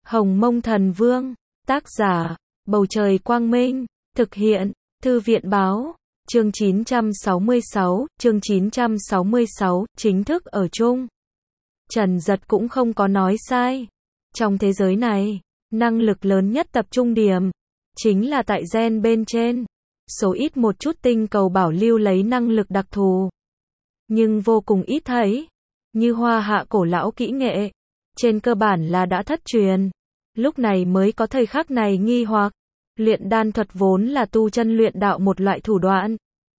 Hồng Mông Thần Vương, tác giả, Bầu Trời Quang Minh, thực hiện, Thư viện Báo, chương 966, chính thức ở chung. Trần Dật cũng không có nói sai. Trong thế giới này, năng lực lớn nhất tập trung điểm, chính là tại gen bên trên. Số ít một chút tinh cầu bảo lưu lấy năng lực đặc thù. Nhưng vô cùng ít thấy. Như Hoa Hạ cổ lão kỹ nghệ, trên cơ bản là đã thất truyền. Lúc này mới có thời khắc này nghi hoặc. Luyện đan thuật vốn là tu chân luyện đạo một loại thủ đoạn.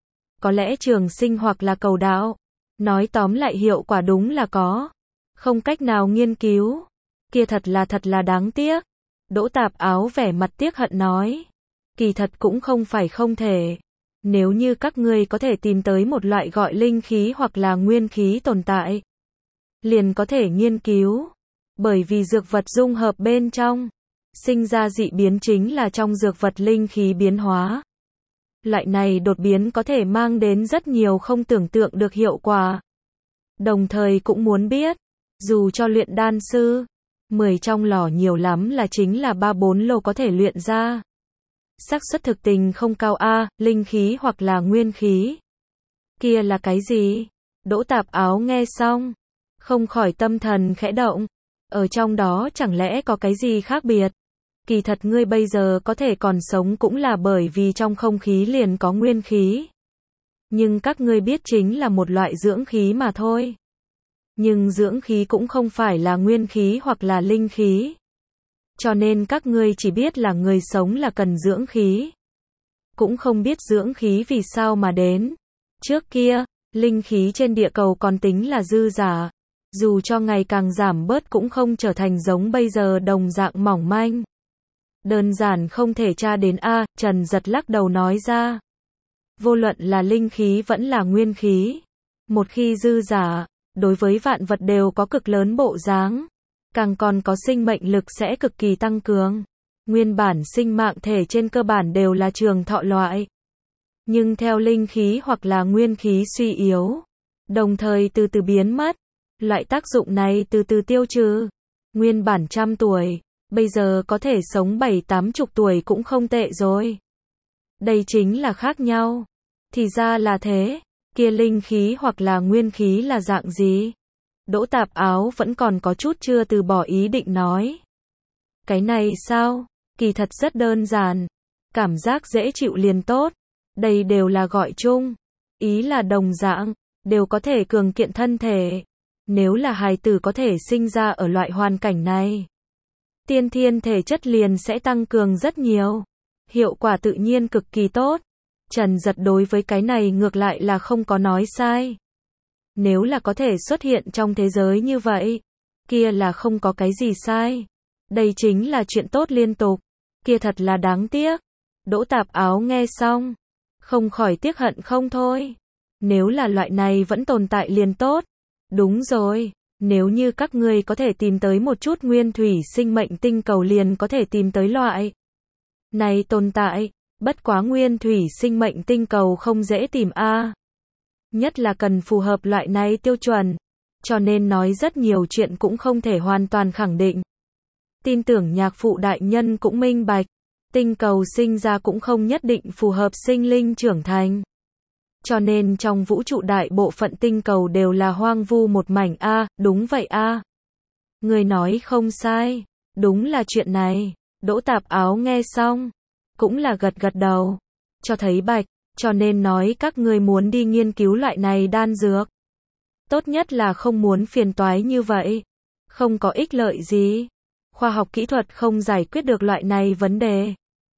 Có lẽ trường sinh hoặc là cầu đạo. Nói tóm lại hiệu quả đúng là có. Không cách nào nghiên cứu. Kia thật là đáng tiếc. Đỗ Tạp Áo vẻ mặt tiếc hận nói. Kỳ thật cũng không phải không thể. Nếu như các ngươi có thể tìm tới một loại gọi linh khí hoặc là nguyên khí tồn tại, liền có thể nghiên cứu. Bởi vì dược vật dung hợp bên trong, sinh ra dị biến chính là trong dược vật linh khí biến hóa. Loại này đột biến có thể mang đến rất nhiều không tưởng tượng được hiệu quả. Đồng thời cũng muốn biết, dù cho luyện đan sư, 10 trong lò nhiều lắm là chính là 3-4 lô có thể luyện ra. Xác suất thực tình không cao a, linh khí hoặc là nguyên khí. Kia là cái gì? Đỗ Tạp Áo nghe xong, không khỏi tâm thần khẽ động. Ở trong đó chẳng lẽ có cái gì khác biệt? Kỳ thật ngươi bây giờ có thể còn sống cũng là bởi vì trong không khí liền có nguyên khí. Nhưng các ngươi biết chính là một loại dưỡng khí mà thôi. Nhưng dưỡng khí cũng không phải là nguyên khí hoặc là linh khí. Cho nên các ngươi chỉ biết là người sống là cần dưỡng khí. Cũng không biết dưỡng khí vì sao mà đến. Trước kia, linh khí trên địa cầu còn tính là dư giả. Dù cho ngày càng giảm bớt cũng không trở thành giống bây giờ đồng dạng mỏng manh. Đơn giản không thể tra đến a, Trần Dật lắc đầu nói ra. Vô luận là linh khí vẫn là nguyên khí. Một khi dư giả, đối với vạn vật đều có cực lớn bộ dáng. Càng còn có sinh mệnh lực sẽ cực kỳ tăng cường. Nguyên bản sinh mạng thể trên cơ bản đều là trường thọ loại. Nhưng theo linh khí hoặc là nguyên khí suy yếu, đồng thời từ từ biến mất, loại tác dụng này từ từ tiêu trừ. Nguyên bản 100 tuổi, bây giờ có thể sống 70-80 tuổi cũng không tệ rồi. Đây chính là khác nhau. Thì ra là thế, kia linh khí hoặc là nguyên khí là dạng gì? Đỗ Tạp Áo vẫn còn có chút chưa từ bỏ ý định nói. Cái này sao? Kỳ thật rất đơn giản. Cảm giác dễ chịu liền tốt. Đây đều là gọi chung. Ý là đồng dạng, đều có thể cường kiện thân thể. Nếu là hài tử có thể sinh ra ở loại hoàn cảnh này, tiên thiên thể chất liền sẽ tăng cường rất nhiều. Hiệu quả tự nhiên cực kỳ tốt. Trần Dật đối với cái này ngược lại là không có nói sai. Nếu là có thể xuất hiện trong thế giới như vậy, kia là không có cái gì sai. Đây chính là chuyện tốt liên tục. Kia thật là đáng tiếc. Đỗ Tạp Áo nghe xong, không khỏi tiếc hận không thôi. Nếu là loại này vẫn tồn tại liền tốt. Đúng rồi, nếu như các ngươi có thể tìm tới một chút nguyên thủy sinh mệnh tinh cầu liền có thể tìm tới loại này tồn tại. Bất quá nguyên thủy sinh mệnh tinh cầu không dễ tìm a. Nhất là cần phù hợp loại này tiêu chuẩn. Cho nên nói rất nhiều chuyện cũng không thể hoàn toàn khẳng định. Tin tưởng nhạc phụ đại nhân cũng minh bạch. Tinh cầu sinh ra cũng không nhất định phù hợp sinh linh trưởng thành. Cho nên trong vũ trụ đại bộ phận tinh cầu đều là hoang vu một mảnh a, đúng vậy a. Người nói không sai, đúng là chuyện này. Đỗ Tạp Áo nghe xong, cũng là gật đầu, cho thấy bạch, cho nên nói các ngươi muốn đi nghiên cứu loại này đan dược. Tốt nhất là không muốn phiền toái như vậy, không có ích lợi gì. Khoa học kỹ thuật không giải quyết được loại này vấn đề.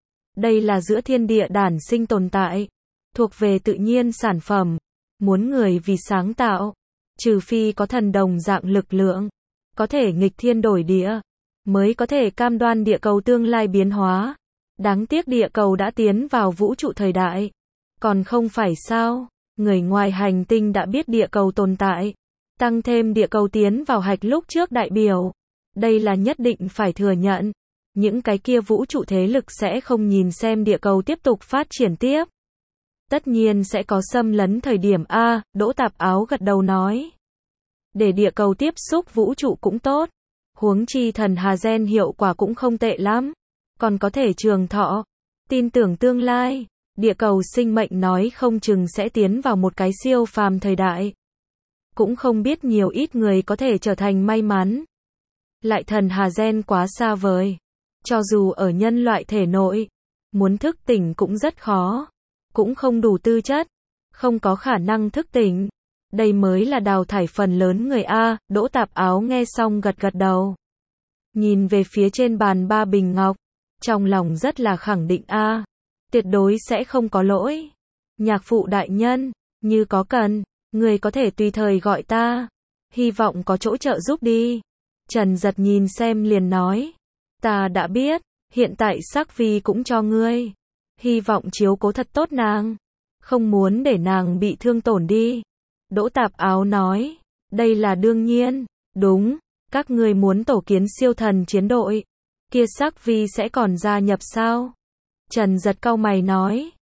Đây là giữa thiên địa đản sinh tồn tại, thuộc về tự nhiên sản phẩm, muốn người vì sáng tạo, trừ phi có thần đồng dạng lực lượng, có thể nghịch thiên đổi địa, mới có thể cam đoan địa cầu tương lai biến hóa. Đáng tiếc địa cầu đã tiến vào vũ trụ thời đại, còn không phải sao? Người ngoài hành tinh đã biết địa cầu tồn tại, tăng thêm địa cầu tiến vào hạch lúc trước đại biểu, đây là nhất định phải thừa nhận. Những cái kia vũ trụ thế lực sẽ không nhìn xem địa cầu tiếp tục phát triển tiếp. Tất nhiên sẽ có xâm lấn thời điểm a, Đỗ Tạp Áo gật đầu nói. Để địa cầu tiếp xúc vũ trụ cũng tốt. Huống chi thần Hà gen hiệu quả cũng không tệ lắm, còn có thể trường thọ. Tin tưởng tương lai, địa cầu sinh mệnh nói không chừng sẽ tiến vào một cái siêu phàm thời đại. Cũng không biết nhiều ít người có thể trở thành may mắn. Lại thần Hà gen quá xa vời. Cho dù ở nhân loại thể nội, muốn thức tỉnh cũng rất khó. Cũng không đủ tư chất, không có khả năng thức tỉnh. Đây mới là đào thải phần lớn người A. Đỗ Tạp Áo nghe xong gật gật đầu. Nhìn về phía trên bàn 3 bình ngọc, trong lòng rất là khẳng định A. Tuyệt đối sẽ không có lỗi. Nhạc phụ đại nhân, như có cần, người có thể tùy thời gọi ta. Hy vọng có chỗ trợ giúp đi. Trần Giật nhìn xem liền nói. Ta đã biết, hiện tại Sắc Vi cũng cho ngươi. Hy vọng chiếu cố thật tốt nàng. Không muốn để nàng bị thương tổn đi. Đỗ Tạp Áo nói. Đây là đương nhiên. Đúng, các ngươi muốn tổ kiến siêu thần chiến đội. Kia Sắc Vi sẽ còn gia nhập sao? Trần Giật cau mày nói.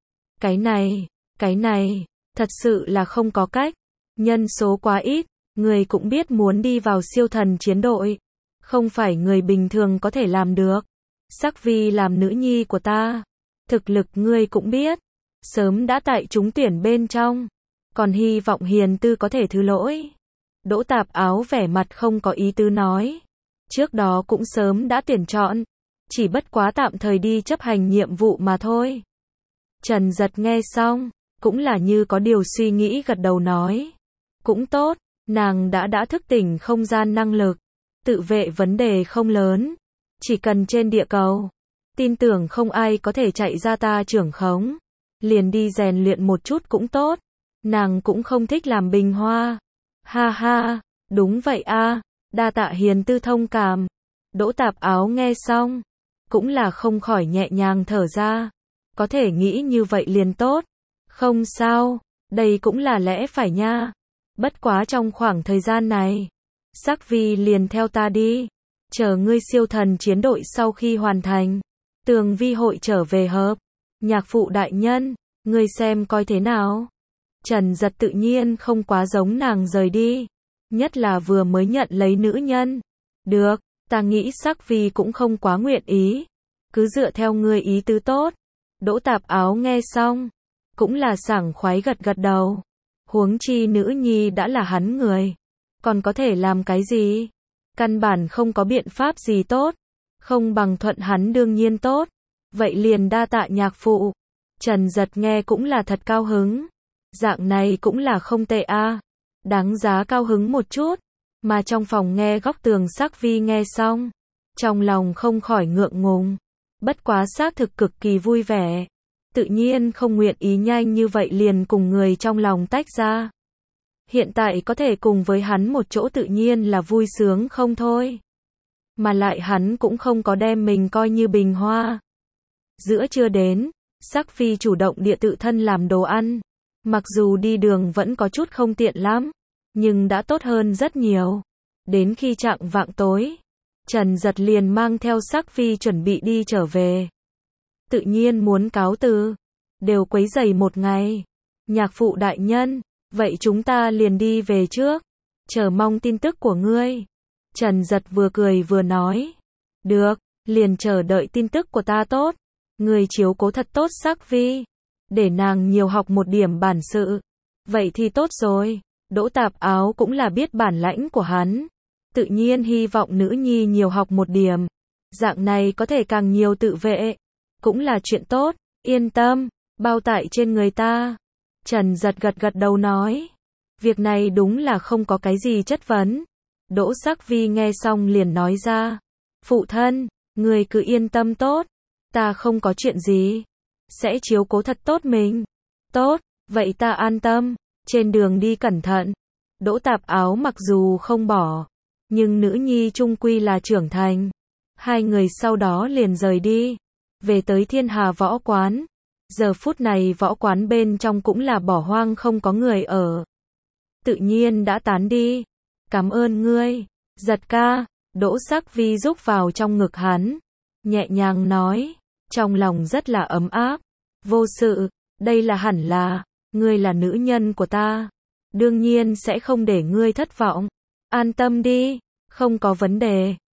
Cái này, thật sự là không có cách. Nhân số quá ít, người cũng biết muốn đi vào siêu thần chiến đội. Không phải người bình thường có thể làm được. Sắc Vi làm nữ nhi của ta. Thực lực ngươi cũng biết. Sớm đã tại trúng tuyển bên trong. Còn hy vọng hiền tư có thể thứ lỗi. Đỗ Tạp Áo vẻ mặt không có ý tứ nói. Trước đó cũng sớm đã tuyển chọn. Chỉ bất quá tạm thời đi chấp hành nhiệm vụ mà thôi. Trần Giật nghe xong, cũng là như có điều suy nghĩ gật đầu nói. Cũng tốt, nàng đã thức tỉnh không gian năng lực. Tự vệ vấn đề không lớn. Chỉ cần trên địa cầu. Tin tưởng không ai có thể chạy ra ta trưởng khống. Liền đi rèn luyện một chút cũng tốt. Nàng cũng không thích làm bình hoa. Ha ha, đúng vậy a, đa tạ hiền tư thông cảm. Đỗ Tạp Áo nghe xong, cũng là không khỏi nhẹ nhàng thở ra. Có thể nghĩ như vậy liền tốt. Không sao, đây cũng là lẽ phải nha. Bất quá trong khoảng thời gian này, Sắc Vi liền theo ta đi. Chờ ngươi siêu thần chiến đội sau khi hoàn thành, Tường Vi hội trở về hợp. Nhạc phụ đại nhân, ngươi xem coi thế nào. Trần Giật tự nhiên không quá giống nàng rời đi. Nhất là vừa mới nhận lấy nữ nhân. Được, ta nghĩ Sắc Vi cũng không quá nguyện ý. Cứ dựa theo ngươi ý tứ tốt. Đỗ Tạp Áo nghe xong, cũng là sảng khoái gật gật đầu. Huống chi nữ nhi đã là hắn người. Còn có thể làm cái gì? Căn bản không có biện pháp gì tốt. Không bằng thuận hắn đương nhiên tốt. Vậy liền đa tạ nhạc phụ. Trần Giật nghe cũng là thật cao hứng. Dạng này cũng là không tệ a. Đáng giá cao hứng một chút. Mà trong phòng nghe góc tường Sắc Vi nghe xong, trong lòng không khỏi ngượng ngùng. Bất quá xác thực cực kỳ vui vẻ. Tự nhiên không nguyện ý nhanh như vậy liền cùng người trong lòng tách ra. Hiện tại có thể cùng với hắn một chỗ tự nhiên là vui sướng không thôi. Mà lại hắn cũng không có đem mình coi như bình hoa. Giữa trưa đến, Sắc Vi chủ động địa tự thân làm đồ ăn. Mặc dù đi đường vẫn có chút không tiện lắm, nhưng đã tốt hơn rất nhiều. Đến khi chạng vạng tối, Trần Giật liền mang theo Sắc Vi chuẩn bị đi trở về. Tự nhiên muốn cáo từ. Đều quấy rầy một ngày. Nhạc phụ đại nhân, vậy chúng ta liền đi về trước. Chờ mong tin tức của ngươi. Trần Giật vừa cười vừa nói. Được, liền chờ đợi tin tức của ta tốt. Ngươi chiếu cố thật tốt Sắc Vi. Để nàng nhiều học một điểm bản sự. Vậy thì tốt rồi. Đỗ Tạp Áo cũng là biết bản lãnh của hắn. Tự nhiên hy vọng nữ nhi nhiều học một điểm. Dạng này có thể càng nhiều tự vệ. Cũng là chuyện tốt, yên tâm, bao tải trên người ta. Trần Giật gật gật đầu nói. Việc này đúng là không có cái gì chất vấn. Đỗ Sắc Vi nghe xong liền nói ra. Phụ thân, người cứ yên tâm tốt. Ta không có chuyện gì. Sẽ chiếu cố thật tốt mình. Tốt, vậy ta an tâm. Trên đường đi cẩn thận. Đỗ Tạp Áo mặc dù không bỏ, nhưng nữ nhi chung quy là trưởng thành. Hai người sau đó liền rời đi. Về tới Thiên Hà võ quán. Giờ phút này võ quán bên trong cũng là bỏ hoang không có người ở. Tự nhiên đã tán đi. Cảm ơn ngươi, Giật ca. Đỗ Sắc Vi rúc vào trong ngực hắn. Nhẹ nhàng nói. Trong lòng rất là ấm áp. Vô sự, đây là hẳn là. Ngươi là nữ nhân của ta. Đương nhiên sẽ không để ngươi thất vọng. An tâm đi, không có vấn đề.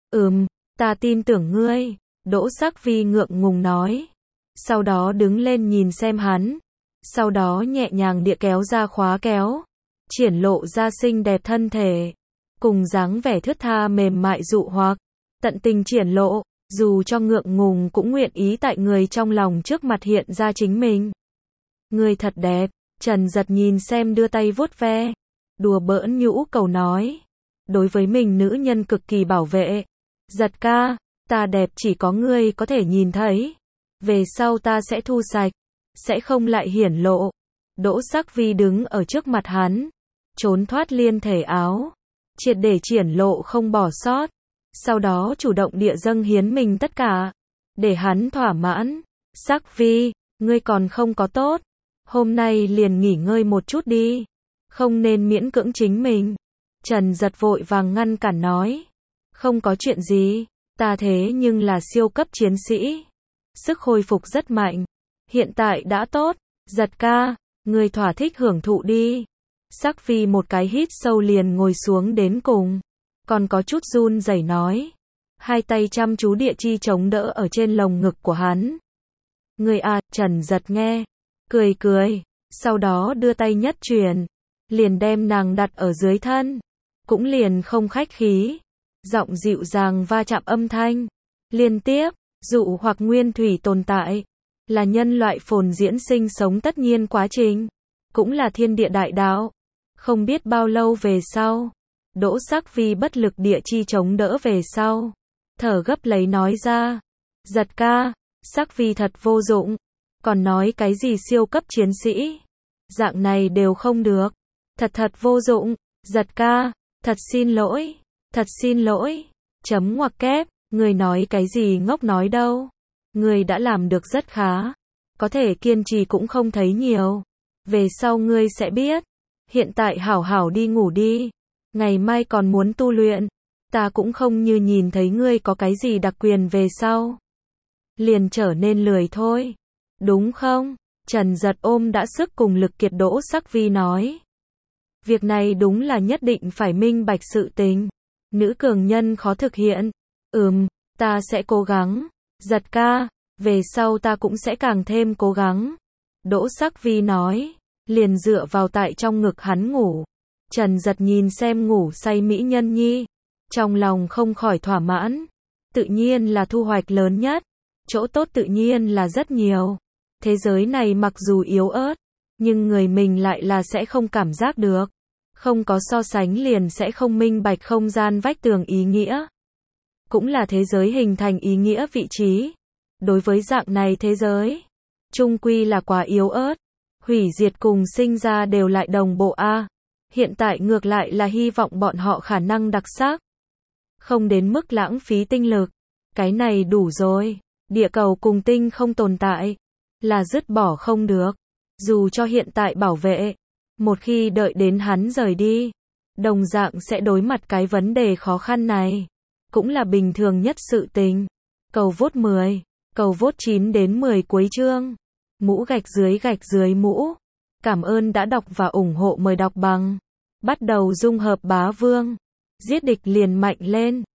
Ta tin tưởng ngươi, Đỗ Sắc Vi ngượng ngùng nói. Sau đó đứng lên nhìn xem hắn, sau đó nhẹ nhàng địa kéo ra khóa kéo, triển lộ ra xinh đẹp thân thể, cùng dáng vẻ thướt tha mềm mại dụ hoặc, tận tình triển lộ, dù cho ngượng ngùng cũng nguyện ý tại người trong lòng trước mặt hiện ra chính mình. Ngươi thật đẹp, Trần Giật nhìn xem đưa tay vuốt ve, đùa bỡn nhũ cầu nói. Đối với mình nữ nhân cực kỳ bảo vệ. Giật ca, ta đẹp chỉ có ngươi có thể nhìn thấy. Về sau ta sẽ thu sạch, sẽ không lại hiển lộ. Đỗ Sắc Vi đứng ở trước mặt hắn, trốn thoát liên thể áo, triệt để triển lộ không bỏ sót. Sau đó chủ động địa dâng hiến mình tất cả, để hắn thỏa mãn. Sắc Vi, ngươi còn không có tốt, hôm nay liền nghỉ ngơi một chút đi, không nên miễn cưỡng chính mình. Trần Giật vội vàng ngăn cản nói, không có chuyện gì, ta thế nhưng là siêu cấp chiến sĩ, sức hồi phục rất mạnh, hiện tại đã tốt. Giật ca, ngươi thỏa thích hưởng thụ đi. Sắc Vi một cái hít sâu liền ngồi xuống đến cùng, còn có chút run rẩy nói, hai tay chăm chú địa chi chống đỡ ở trên lồng ngực của hắn. Ngươi à, Trần Giật nghe, cười cười, sau đó đưa tay nhất truyền, liền đem nàng đặt ở dưới thân, cũng liền không khách khí, giọng dịu dàng va chạm âm thanh, liên tiếp, dụ hoặc nguyên thủy tồn tại, là nhân loại phồn diễn sinh sống tất nhiên quá trình, cũng là thiên địa đại đạo. Không biết bao lâu về sau, Đỗ Sắc Vi bất lực địa chi chống đỡ về sau, thở gấp lấy nói ra, Giật ca, Sắc Vi thật vô dụng, còn nói cái gì siêu cấp chiến sĩ, dạng này đều không được, thật vô dụng. Giật ca, thật xin lỗi, chấm ngoặc kép, người nói cái gì ngốc nói đâu, người đã làm được rất khá, có thể kiên trì cũng không thấy nhiều, về sau ngươi sẽ biết, hiện tại hảo hảo đi ngủ đi, ngày mai còn muốn tu luyện, ta cũng không như nhìn thấy ngươi có cái gì đặc quyền về sau, liền trở nên lười thôi, đúng không? Trần Giật ôm đã sức cùng lực kiệt Đỗ Sắc Vi nói. Việc này đúng là nhất định phải minh bạch sự tình. Nữ cường nhân khó thực hiện. Ta sẽ cố gắng. Giật ca, về sau ta cũng sẽ càng thêm cố gắng. Đỗ Sắc Vi nói, liền dựa vào tại trong ngực hắn ngủ. Trần Giật nhìn xem ngủ say mỹ nhân nhi, trong lòng không khỏi thỏa mãn. Tự nhiên là thu hoạch lớn nhất. Chỗ tốt tự nhiên là rất nhiều. Thế giới này mặc dù yếu ớt, nhưng người mình lại là sẽ không cảm giác được. Không có so sánh liền sẽ không minh bạch không gian vách tường ý nghĩa. Cũng là thế giới hình thành ý nghĩa vị trí. Đối với dạng này thế giới, chung quy là quá yếu ớt. Hủy diệt cùng sinh ra đều lại đồng bộ a. Hiện tại ngược lại là hy vọng bọn họ khả năng đặc sắc. Không đến mức lãng phí tinh lực. Cái này đủ rồi. Địa cầu cùng tinh không tồn tại, là dứt bỏ không được. Dù cho hiện tại bảo vệ, một khi đợi đến hắn rời đi, đồng dạng sẽ đối mặt cái vấn đề khó khăn này. Cũng là bình thường nhất sự tình. Cầu vote 10, cầu vote 9 đến 10 cuối chương. Mũ gạch dưới mũ. Cảm ơn đã đọc và ủng hộ, mời đọc bằng. Bắt đầu dung hợp bá vương. Giết địch liền mạnh lên.